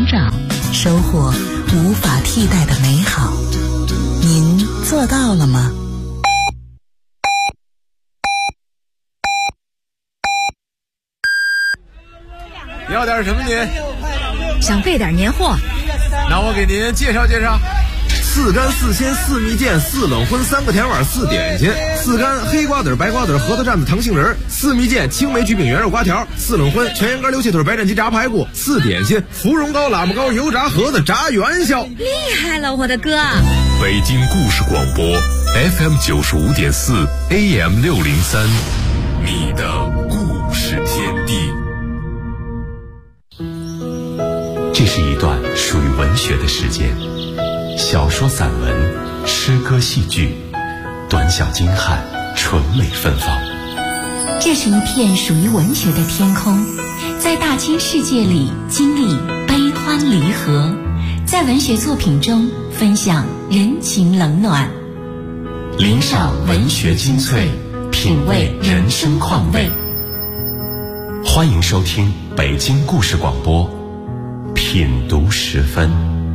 长，收获无法替代的美好。您做到了吗？ 要点什么您？ 想备点年货。 那我给您介绍介绍。4干4鲜4蜜饯4冷荤3个甜碗4点心，4干黑瓜子白瓜子核桃蘸子糖杏仁，4蜜饯青梅焗饼圆肉瓜条，4冷荤全羊肝溜气腿白斩鸡炸排骨，4点心芙蓉糕喇嘛糕油炸盒子炸元宵。 厉害了，我的哥！ 北京故事广播 FM 95.4 AM 603，你的故事天地。这是一段属于文学的时间，小说、散文、诗歌、戏剧，短小精悍，纯美芬芳。 这是一片属于文学的天空，在大千世界里经历悲欢离合，在文学作品中分享人情冷暖， 领赏文学精粹，品味人生况味。欢迎收听北京故事广播品读时分。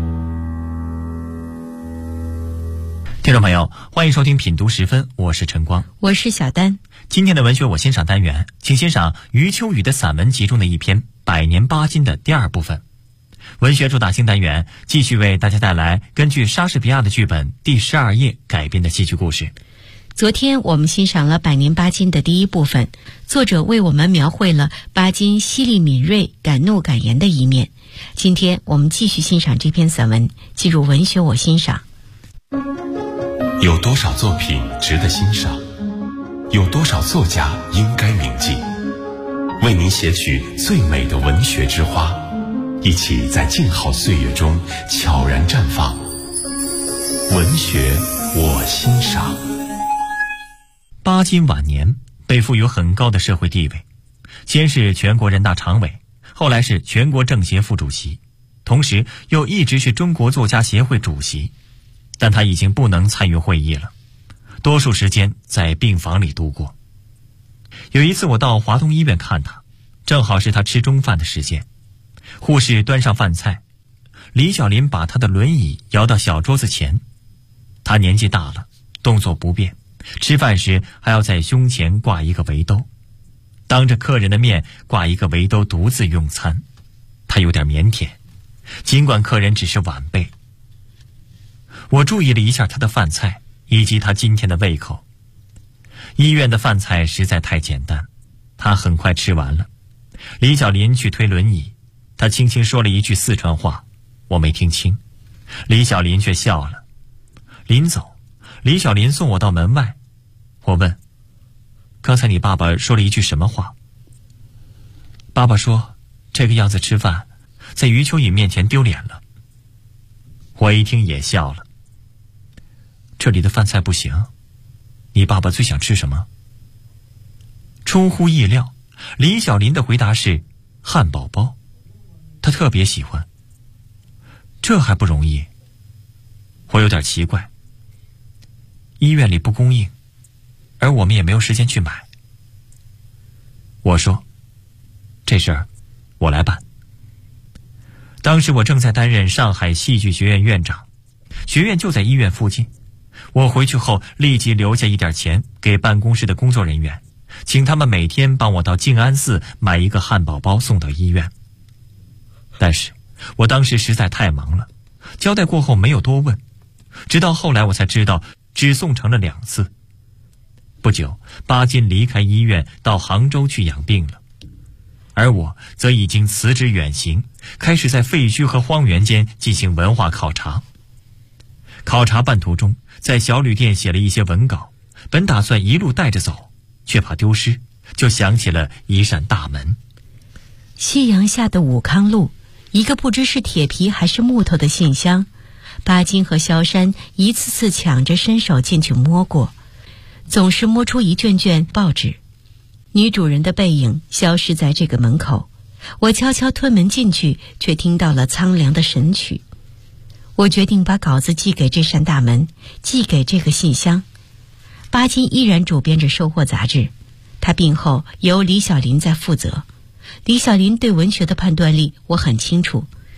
听众朋友，欢迎收听品读时分，我是陈光， 我是小丹。 今天的文学我欣赏单元，请欣赏余秋雨的散文集中的一篇《百年巴金》的第二部分。文学主打新单元继续为大家带来根据莎士比亚的剧本《第12夜》改编的戏剧故事。 昨天我们欣赏了《百年巴金》的第一部分，作者为我们描绘了巴金犀利敏锐、敢怒敢言的一面。今天我们继续欣赏这篇散文，进入文学我欣赏。 有多少作品值得欣赏？有多少作家应该铭记？为您写取最美的文学之花，一起在静好岁月中悄然绽放。文学我欣赏。 巴金晚年被赋予很高的社会地位，先是全国人大常委，后来是全国政协副主席，同时又一直是中国作家协会主席。但他已经不能参与会议了，多数时间在病房里度过。有一次我到华东医院看他，正好是他吃中饭的时间，护士端上饭菜，李小林把他的轮椅摇到小桌子前。他年纪大了，动作不便，吃饭时还要在胸前挂一个围兜，当着客人的面挂一个围兜独自用餐，他有点腼腆，尽管客人只是晚辈。我注意了一下他的饭菜以及他今天的胃口。医院的饭菜实在太简单，他很快吃完了。李小林去推轮椅，他轻轻说了一句四川话，我没听清，李小林却笑了。临走，李小林送我到门外，我问：刚才你爸爸说了一句什么话？爸爸说这个样子吃饭在余秋雨面前丢脸了。我一听也笑了。这里的饭菜不行，你爸爸最想吃什么？出乎意料，李小林的回答是汉堡包，他特别喜欢。这还不容易？我有点奇怪，医院里不供应，而我们也没有时间去买。我说，这事儿我来办。当时我正在担任上海戏剧学院院长，学院就在医院附近。我回去后立即留下一点钱给办公室的工作人员，请他们每天帮我到静安寺买一个汉堡包送到医院。但是我当时实在太忙了，交代过后没有多问，直到后来我才知道只送成了2次。不久，巴金离开医院到杭州去养病了，而我则已经辞职远行，开始在废墟和荒原间进行文化考察。考察半途中，在小旅店写了一些文稿，本打算一路带着走，却怕丢失，就想起了一扇大门。 夕阳下的武康路，一个不知是铁皮还是木头的信箱，巴金和萧山一次次抢着伸手进去摸过，总是摸出一卷卷报纸。女主人的背影消失在这个门口，我悄悄推门进去，却听到了苍凉的神曲。我决定把稿子寄给这扇大门，寄给这个信箱。巴金依然主编着《收获》杂志，他病后由李小林在负责。李小林对文学的判断力我很清楚，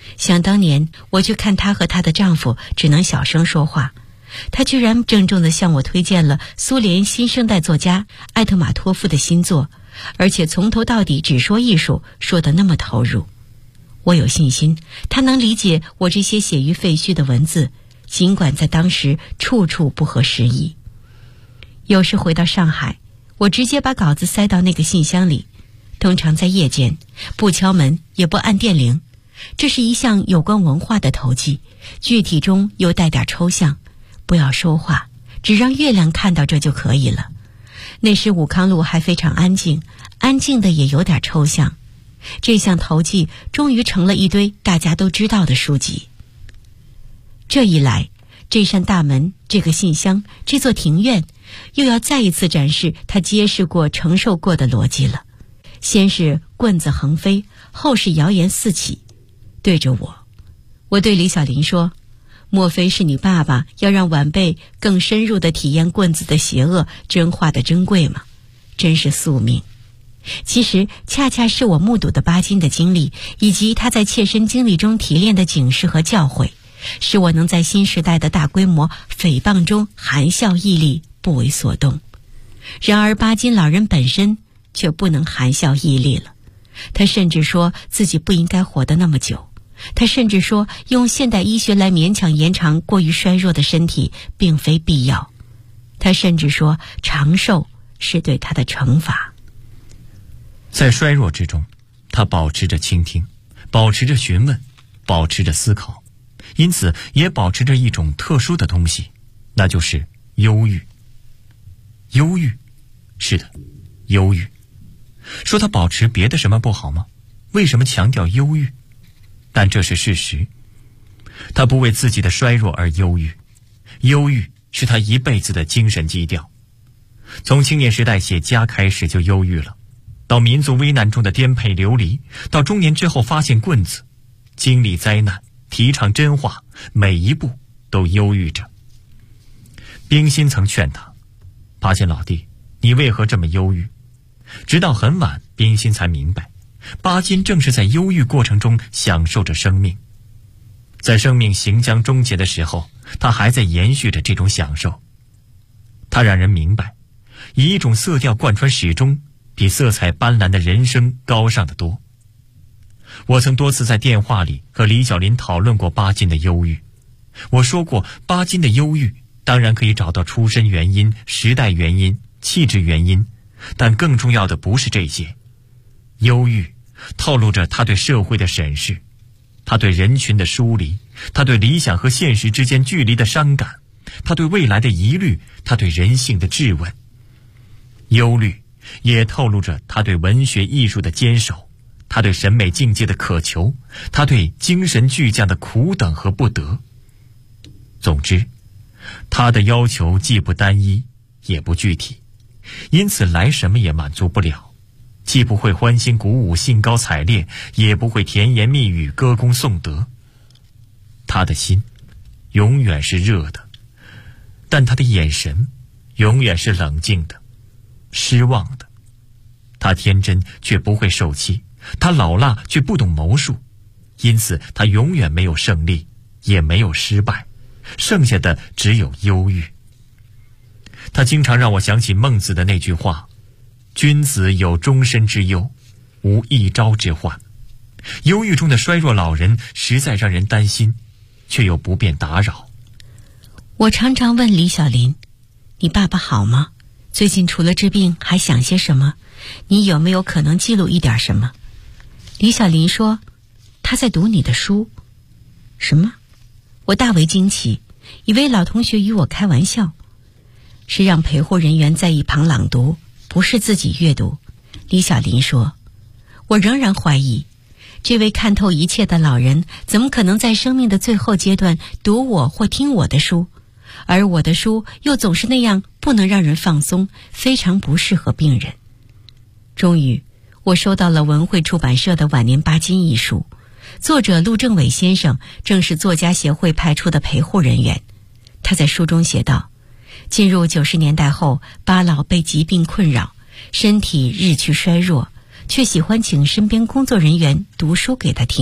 想当年我去看她和她的丈夫只能小声说话，她居然郑重地向我推荐了苏联新生代作家艾特马托夫的新作，而且从头到底只说艺术，说得那么投入。我有信心她能理解我这些写于废墟的文字，尽管在当时处处不合时宜。有时回到上海，我直接把稿子塞到那个信箱里，通常在夜间，不敲门也不按电铃。这是一项有关文化的投寄，具体中又带点抽象，不要说话，只让月亮看到这就可以了。那时武康路还非常安静，安静的也有点抽象。这项投寄终于成了一堆大家都知道的书籍。这一来，这扇大门，这个信箱，这座庭院，又要再一次展示他揭示过承受过的逻辑了。先是棍子横飞，后是谣言四起。对着我对李小林说，莫非是你爸爸要让晚辈更深入地体验棍子的邪恶，真话的珍贵吗？真是宿命。其实恰恰是我目睹的巴金的经历，以及他在切身经历中提炼的警示和教诲，使我能在新时代的大规模诽谤中含笑屹立，不为所动。然而巴金老人本身却不能含笑屹立了，他甚至说自己不应该活得那么久，他甚至说用现代医学来勉强延长过于衰弱的身体并非必要，他甚至说长寿是对他的惩罚。 在衰弱之中，他保持着倾听，保持着询问，保持着思考，因此也保持着一种特殊的东西，那就是忧郁。忧郁，是的，忧郁。说他保持别的什么不好吗？为什么强调忧郁？但这是事实。他不为自己的衰弱而忧郁，忧郁是他一辈子的精神基调。从青年时代写家开始就忧郁了，到民族危难中的颠沛流离，到中年之后发现棍子，经历灾难，提倡真话，每一步都忧郁着。冰心曾劝他，巴金老弟，你为何这么忧郁？直到很晚，冰心才明白，巴金正是在忧郁过程中享受着生命。在生命行将终结的时候，他还在延续着这种享受。他让人明白，以一种色调贯穿始终，比色彩斑斓的人生高尚得多。我曾多次在电话里和李小林讨论过巴金的忧郁。我说过，巴金的忧郁当然可以找到出身原因、时代原因、气质原因，但更重要的不是这些。忧郁透露着他对社会的审视，他对人群的疏离，他对理想和现实之间距离的伤感，他对未来的疑虑，他对人性的质问。忧虑也透露着他对文学艺术的坚守，他对审美境界的渴求，他对精神巨匠的苦等和不得。总之，他的要求既不单一，也不具体，因此来什么也满足不了，既不会欢欣鼓舞、兴高采烈，也不会甜言蜜语、歌功颂德。他的心永远是热的，但他的眼神永远是冷静的、失望的。他天真却不会受气，他老辣却不懂谋术，因此他永远没有胜利，也没有失败，剩下的只有忧郁。他经常让我想起孟子的那句话，君子有终身之忧，无一朝之患。忧郁中的衰弱老人实在让人担心，却又不便打扰。 我常常问李小林，你爸爸好吗？最近除了治病还想些什么？你有没有可能记录一点什么？李小林说，他在读你的书。什么？我大为惊奇，以为老同学与我开玩笑。是让陪护人员在一旁朗读，不是自己阅读。李小林说，我仍然怀疑，这位看透一切的老人怎么可能在生命的最后阶段读我或听我的书，而我的书又总是那样不能让人放松，非常不适合病人。终于我收到了文汇出版社的晚年巴金一书，作者陆正伟先生正是作家协会派出的陪护人员。他在书中写道，进入90年代后，巴老被疾病困扰，身体日趋衰弱，却喜欢请身边工作人员读书给他听，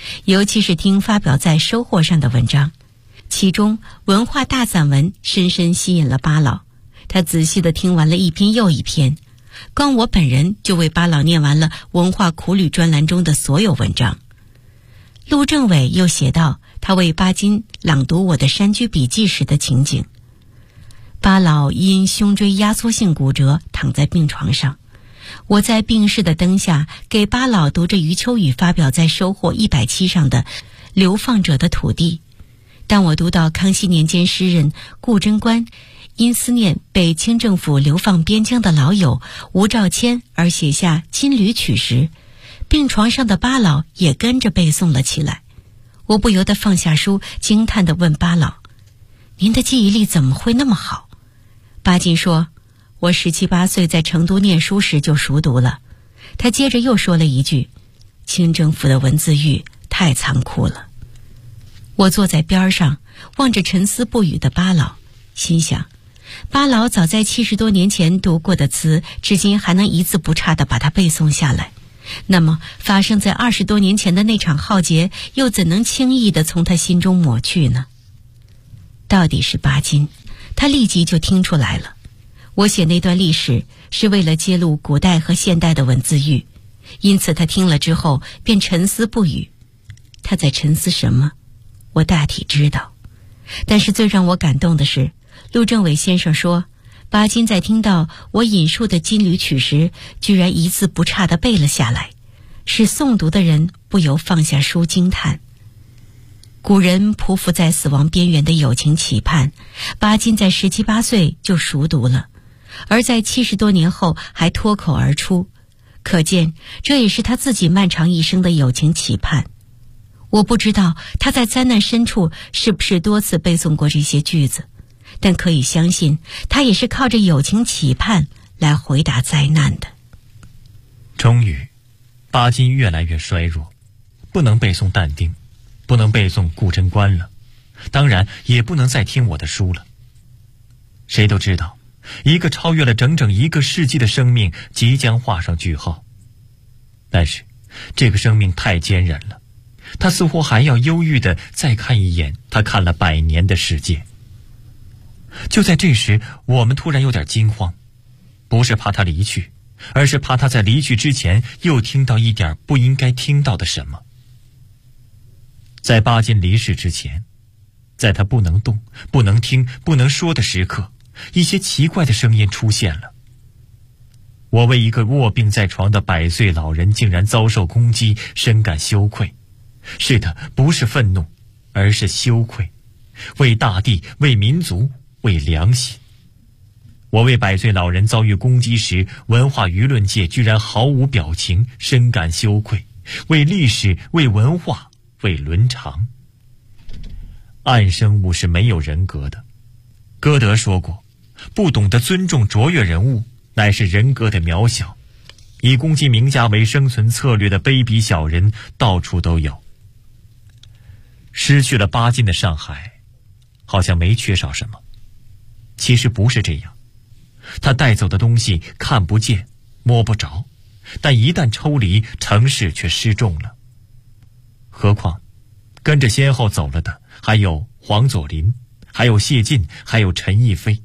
尤其是听发表在《收获》上的文章，其中文化大散文深深吸引了巴老。他仔细地听完了一篇又一篇，光我本人就为巴老念完了文化苦旅专栏中的所有文章。陆政委又写道他为巴金朗读我的山居笔记时的情景。巴老因胸椎压缩性骨折躺在病床上，我在病室的灯下给巴老读着余秋雨发表在《收获》100期上的《流放者的土地》。当我读到康熙年间诗人顾贞观因思念被清政府流放边疆的老友吴兆谦而写下《金缕曲》时，病床上的巴老也跟着背诵了起来。我不由得放下书，惊叹地问巴老：“您的记忆力怎么会那么好？”巴金说：“我17、18岁在成都念书时就熟读了。”他接着又说了一句：“清政府的文字狱太残酷了。”我坐在边上，望着沉思不语的巴老，心想，巴老早在70多年前读过的词，至今还能一字不差地把它背诵下来。那么发生在20多年前的那场浩劫，又怎能轻易地从他心中抹去呢？到底是巴金，他立即就听出来了。我写那段历史是为了揭露古代和现代的文字狱，因此他听了之后便沉思不语。他在沉思什么，我大体知道。但是最让我感动的是，陆政委先生说，巴金在听到我引述的《金缕曲》时，居然一字不差地背了下来，使诵读的人不由放下书惊叹。古人匍匐在死亡边缘的友情期盼，巴金在17、18岁就熟读了，而在70多年后还脱口而出，可见这也是他自己漫长一生的友情期盼。我不知道他在灾难深处是不是多次背诵过这些句子，但可以相信他也是靠着友情期盼来回答灾难的。 终于，巴金越来越衰弱，不能背诵但丁，不能背诵顾贞观了，当然也不能再听我的书了。谁都知道，一个超越了整整1个世纪的生命即将画上句号。但是这个生命太坚韧了，他似乎还要忧郁地再看一眼他看了100年的世界。就在这时，我们突然有点惊慌，不是怕他离去，而是怕他在离去之前又听到一点不应该听到的什么。在巴金离世之前，在他不能动、不能听、不能说的时刻，一些奇怪的声音出现了。我为一个卧病在床的100岁老人竟然遭受攻击深感羞愧。是的，不是愤怒，而是羞愧，为大地，为民族，为良心。我为100岁老人遭遇攻击时，文化舆论界居然毫无表情，深感羞愧，为历史，为文化，为伦常。暗生物是没有人格的。歌德说过，不懂得尊重卓越人物，乃是人格的渺小。以攻击名家为生存策略的卑鄙小人到处都有。失去了巴金的上海，好像没缺少什么。其实不是这样，他带走的东西看不见摸不着，但一旦抽离，城市却失重了。何况跟着先后走了的还有黄佐临，还有谢晋，还有陈逸飞。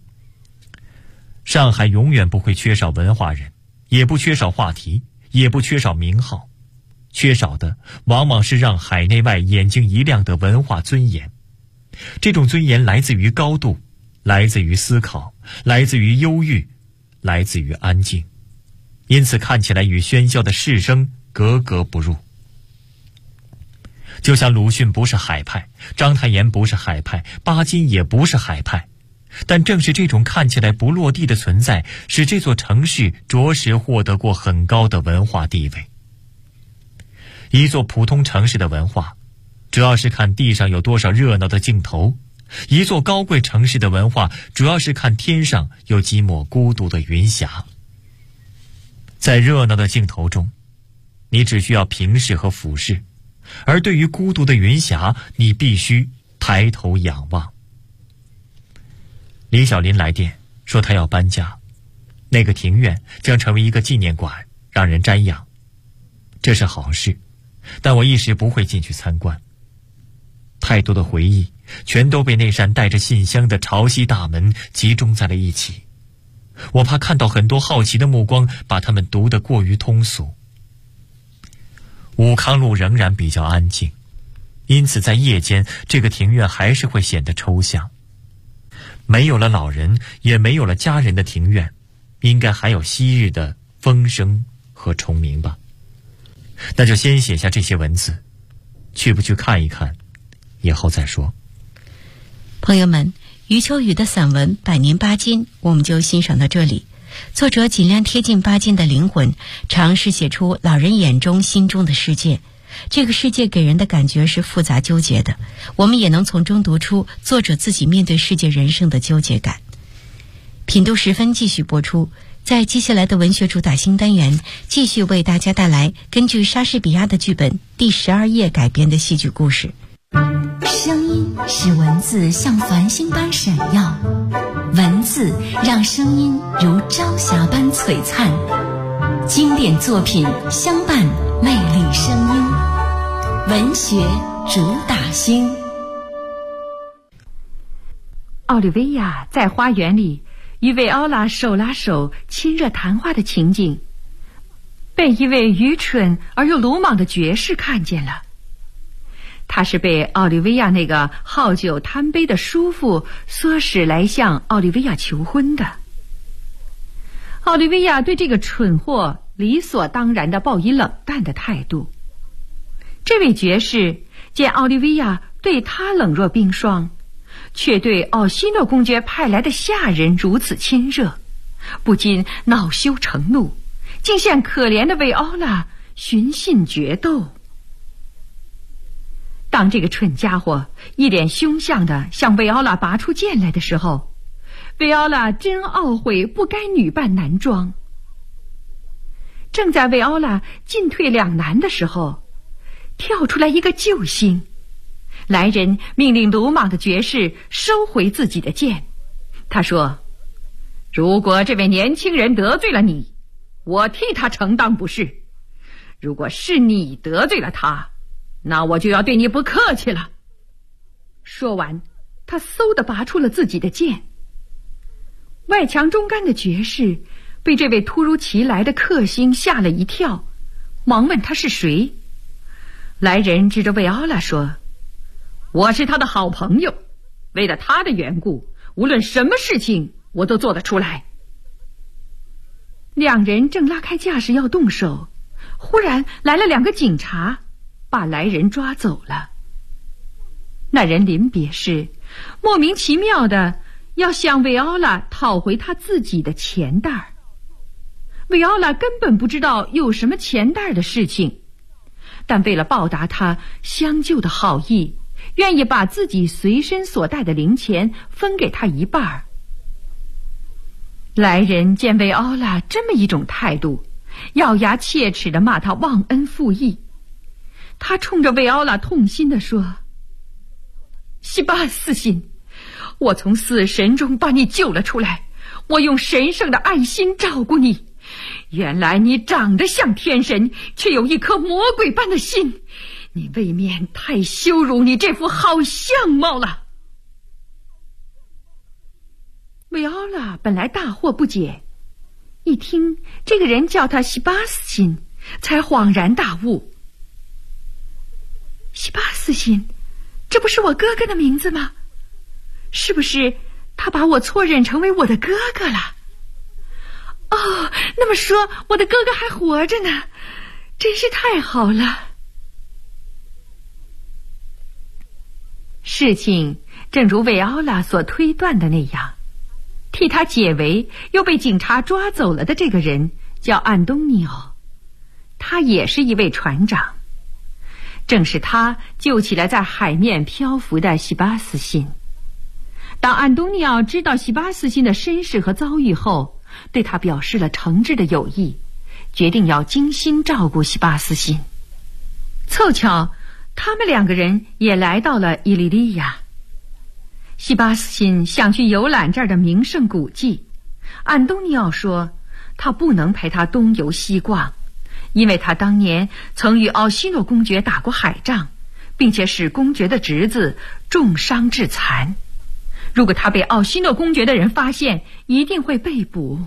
上海永远不会缺少文化人，也不缺少话题，也不缺少名号，缺少的往往是让海内外眼睛一亮的文化尊严。这种尊严来自于高度，来自于思考，来自于忧郁，来自于安静，因此看起来与喧嚣的市声格格不入。就像鲁迅不是海派，章太炎不是海派，巴金也不是海派，但正是这种看起来不落地的存在，使这座城市着实获得过很高的文化地位。一座普通城市的文化，主要是看地上有多少热闹的镜头；一座高贵城市的文化，主要是看天上有几抹孤独的云霞。在热闹的镜头中，你只需要平视和俯视，而对于孤独的云霞，你必须抬头仰望。李小林来电说他要搬家，那个庭院将成为一个纪念馆，让人瞻仰。这是好事， 但我一时不会进去参观。太多的回忆全都被那扇带着信箱的潮汐大门集中在了一起，我怕看到很多好奇的目光把它们读得过于通俗。武康路仍然比较安静，因此在夜间这个庭院还是会显得抽象。没有了老人，也没有了家人的庭院，应该还有昔日的风声和虫鸣吧。那就先写下这些文字，去不去看一看以后再说。 朋友们，余秋雨的散文《百年巴金》我们就欣赏到这里。作者尽量贴近巴金的灵魂，尝试写出老人眼中心中的世界。这个世界给人的感觉是复杂纠结的，我们也能从中读出作者自己面对世界人生的纠结感。品读10分继续播出，在接下来的文学主打新单元，继续为大家带来根据莎士比亚的剧本《第12夜》改编的戏剧故事。 声音使文字像繁星般闪耀，文字让声音如朝霞般璀璨。经典作品相伴，魅力声音，文学主打星。 奥利维亚在花园里与维奥拉手拉手亲热谈话的情景，被一位愚蠢而又鲁莽的爵士看见了。他是被奥利维亚那个好酒贪杯的叔父唆使来向奥利维亚求婚的。奥利维亚对这个蠢货理所当然地抱以冷淡的态度。这位爵士见奥利维亚对他冷若冰霜，却对奥西诺公爵派来的下人如此亲热，不禁恼羞成怒，竟向可怜的维奥拉寻衅决斗。当这个蠢家伙一脸凶相地向维奥拉拔出剑来的时候，维奥拉真懊悔不该女扮男装。正在维奥拉进退两难的时候，跳出来一个救星。来人命令鲁莽的爵士收回自己的剑。他说，如果这位年轻人得罪了你，我替他承当不是；如果是你得罪了他，那我就要对你不客气了。说完，他嗖地拔出了自己的剑。外强中干的爵士被这位突如其来的克星吓了一跳，忙问他是谁。来人指着维奥拉说，我是他的好朋友，为了他的缘故，无论什么事情我都做得出来。两人正拉开架势要动手，忽然来了2个警察，把来人抓走了。那人临别时莫名其妙的要向维奥拉讨回他自己的钱袋。维奥拉根本不知道有什么钱袋的事情，但为了报答他相救的好意，愿意把自己随身所带的零钱分给他一半。来人见维奥拉这么一种态度，咬牙切齿地骂他忘恩负义。他冲着维奥拉痛心地说，西巴斯辛，我从死神中把你救了出来，我用神圣的爱心照顾你，原来你长得像天神，却有一颗魔鬼般的心，你未免太羞辱你这副好相貌了。维奥拉本来大惑不解，一听这个人叫他西巴斯辛，才恍然大悟。西巴斯辛，这不是我哥哥的名字吗？是不是他把我错认成为我的哥哥了？哦，那么说我的哥哥还活着呢，真是太好了。事情正如维奥拉所推断的那样，替他解围又被警察抓走了的这个人叫安东尼奥，他也是一位船长。正是他救起了在海面漂浮的西巴斯辛。当安东尼奥知道西巴斯辛的身世和遭遇后，对他表示了诚挚的友谊，决定要精心照顾西巴斯辛。凑巧他们2个人也来到了伊利利亚。西巴斯辛想去游览这儿的名胜古迹，安东尼奥说他不能陪他东游西逛， 因为他当年曾与奥西诺公爵打过海仗，并且使公爵的侄子重伤致残。如果他被奥西诺公爵的人发现，一定会被捕。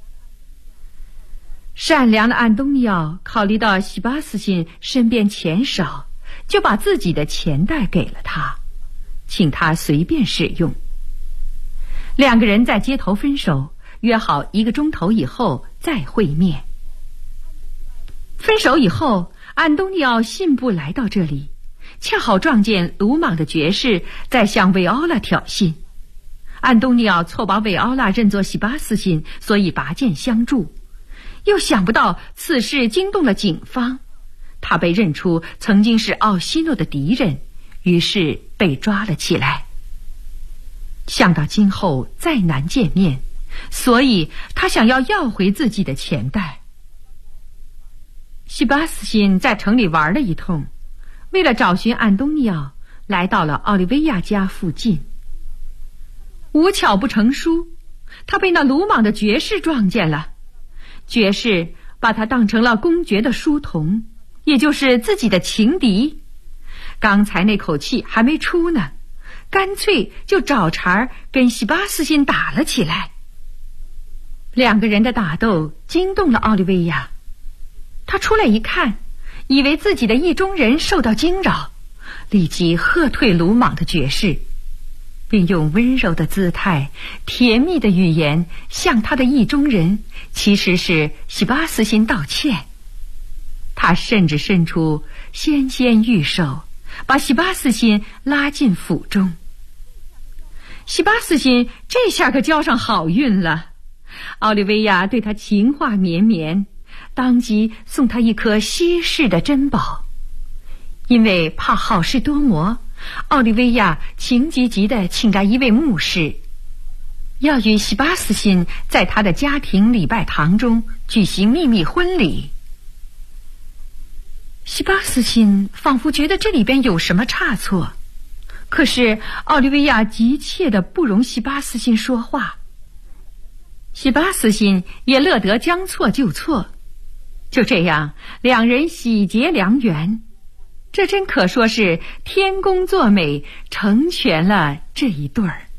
善良的安东尼奥考虑到西巴斯辛身边钱少，就把自己的钱袋给了他，请他随便使用。两个人在街头分手，约好1个钟头以后再会面。分手以后，安东尼奥信步来到这里，恰好撞见鲁莽的爵士在向维奥拉挑衅。安东尼奥错把维奥拉认作西巴斯辛，所以拔剑相助。又想不到此事惊动了警方，他被认出曾经是奥西诺的敌人，于是被抓了起来。想到今后再难见面，所以他想要回自己的钱袋。西巴斯辛在城里玩了一通，为了找寻安东尼奥，来到了奥利维亚家附近。无巧不成书，他被那鲁莽的爵士撞见了。爵士把他当成了公爵的书童，也就是自己的情敌。刚才那口气还没出呢，干脆就找茬跟西巴斯辛打了起来。两个人的打斗惊动了奥利维亚，他出来一看，以为自己的意中人受到惊扰，立即喝退鲁莽的爵士，并用温柔的姿态、甜蜜的语言向他的意中人，其实是西巴斯辛道歉。他甚至伸出纤纤玉手，把西巴斯辛拉进府中。西巴斯辛这下可交上好运了，奥利维亚对他情话绵绵，当即送他一颗稀世的珍宝。因为怕好事多磨，奥利维亚情急急地请来一位牧师，要与西巴斯辛在他的家庭礼拜堂中举行秘密婚礼。西巴斯辛仿佛觉得这里边有什么差错，可是奥利维亚急切地不容西巴斯辛说话。西巴斯辛也乐得将错就错，就这样两人喜结良缘。这真可说是天公作美，成全了这一对儿。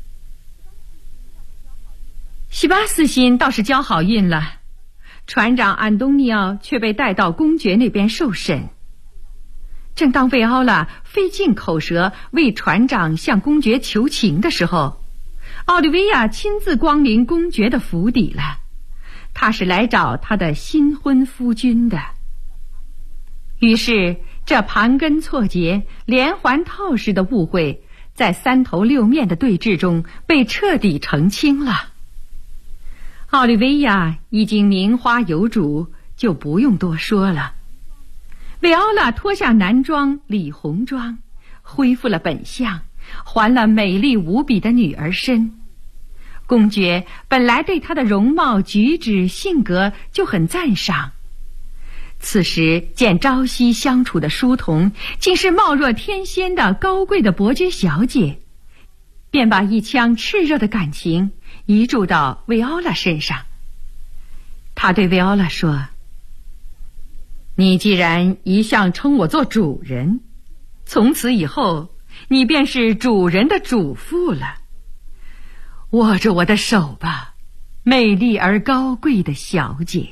西巴斯辛倒是交好运了，船长安东尼奥却被带到公爵那边受审。正当维奥拉费尽口舌为船长向公爵求情的时候，奥利维亚亲自光临公爵的府邸了。他是来找他的新婚夫君的。于是这盘根错节、连环套似的误会，在三头六面的对峙中被彻底澄清了。奥利维亚已经名花有主，就不用多说了。维奥拉脱下男装理红装，恢复了本相，还了美丽无比的女儿身。公爵本来对她的容貌、举止、性格就很赞赏，此时见朝夕相处的书童竟是貌若天仙的高贵的伯爵小姐，便把一腔炽热的感情移注到维奥拉身上。他对维奥拉说：“你既然一向称我做主人，从此以后你便是主人的主妇了。握着我的手吧，美丽而高贵的小姐。”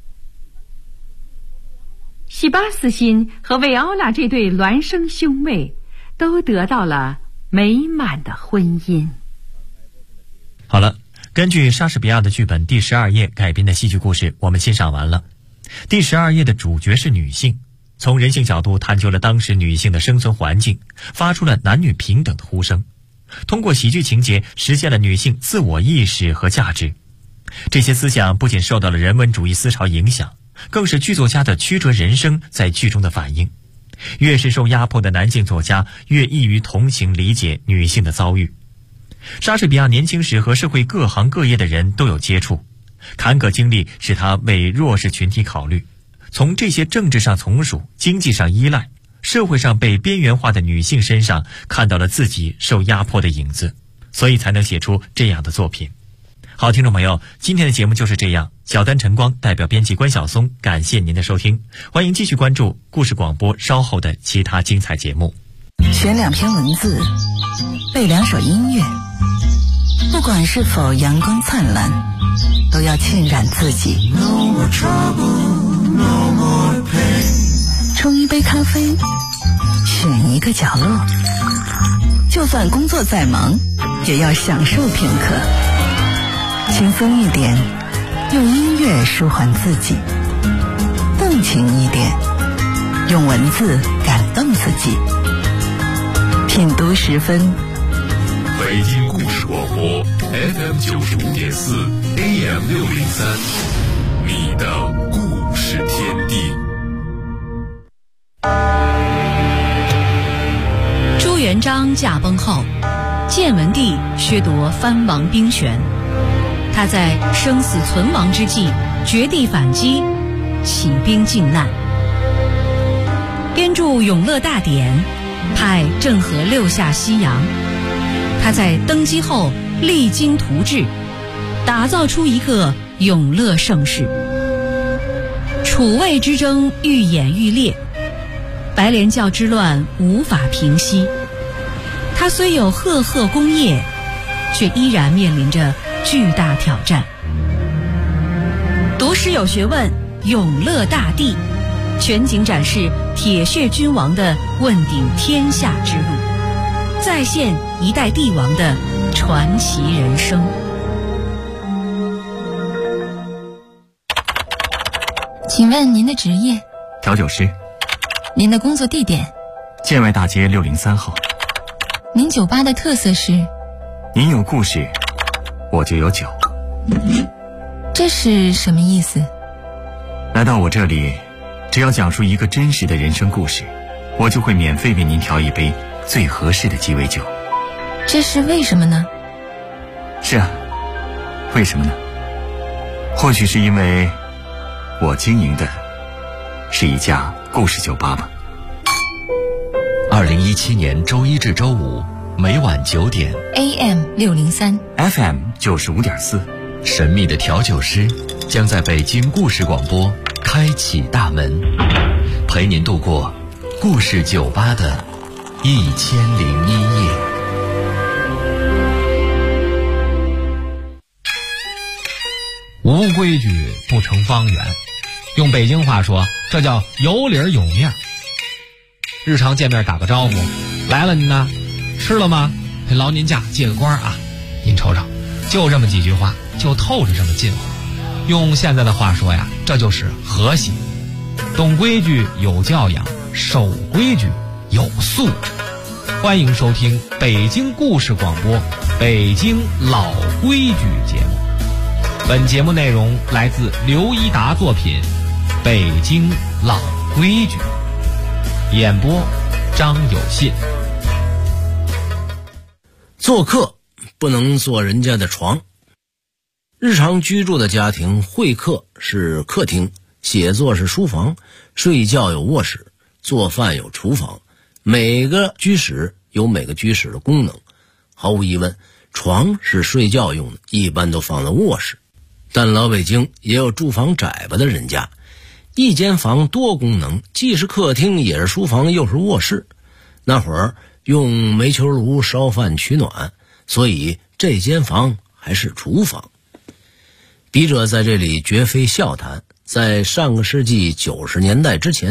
西巴斯辛和维奥拉这对孪生兄妹都得到了美满的婚姻。 好了，根据莎士比亚的剧本第12页改编的戏剧故事我们欣赏完了。第12页的主角是女性，从人性角度探究了当时女性的生存环境，发出了男女平等的呼声，通过喜剧情节实现了女性自我意识和价值。这些思想不仅受到了人文主义思潮影响，更是剧作家的曲折人生在剧中的反映。越是受压迫的男性作家，越易于同情理解女性的遭遇。莎士比亚年轻时和社会各行各业的人都有接触，坎坷经历使他为弱势群体考虑，从这些政治上从属、经济上依赖、社会上被边缘化的女性身上看到了自己受压迫的影子，所以才能写出这样的作品。 好，听众朋友，今天的节目就是这样。小丹晨光代表编辑关晓松，感谢您的收听，欢迎继续关注故事广播稍后的其他精彩节目。 选2篇文字，背2首音乐，不管是否阳光灿烂，都要浸染自己。冲一杯咖啡，选一个角落，就算工作再忙，也要享受片刻。轻松一点，用音乐舒缓自己；动情一点，用文字感动自己。品读10分， 北京故事广播 FM 95.4 AM 603，你的故事天地。 朱元璋驾崩后，建文帝削夺藩王兵权，他在生死存亡之际绝地反击，起兵靖难，编著《永乐大典》，派郑和6下西洋。他在登基后励精图治，打造出一个永乐盛世。楚魏之争愈演愈烈，白莲教之乱无法平息。他虽有赫赫功业，却依然面临着巨大挑战。读史有学问，永乐大帝全景展示铁血君王的问鼎天下之路，再现一代帝王的传奇人生。 请问您的职业？ 调酒师。 您的工作地点？ 建外大街603号。 您酒吧的特色是？ 您有故事，我就有酒。 这是什么意思？ 来到我这里，只要讲述一个真实的人生故事，我就会免费为您调一杯最合适的鸡尾酒。 这是为什么呢？ 是啊，为什么呢？或许是因为我经营的是一家故事酒吧吧。 2017年周一至周五每晚9点 AM 603 FM 95.4， 神秘的调酒师将在北京故事广播开启大门，陪您度过故事酒吧的1001夜。 无规矩不成方圆，用北京话说，这叫有理有面。日常见面打个招呼，来了您呢，吃了吗？劳您驾，借个光啊！您瞅瞅，就这么几句话，就透着这么近乎。用现在的话说呀，这就是和谐。懂规矩有教养，守规矩有素质。欢迎收听北京故事广播北京老规矩节目。本节目内容来自刘一达作品《北京老规矩》，演播张有信。 做客不能坐人家的床。日常居住的家庭，会客是客厅，写作是书房，睡觉有卧室，做饭有厨房。每个居室有每个居室的功能。毫无疑问，床是睡觉用的，一般都放在卧室。但老北京也有住房窄吧的人家，一间房多功能，既是客厅也是书房又是卧室。那会儿用煤球炉烧饭取暖，所以这间房还是厨房。笔者在这里绝非笑谈，在上个世纪90年代之前，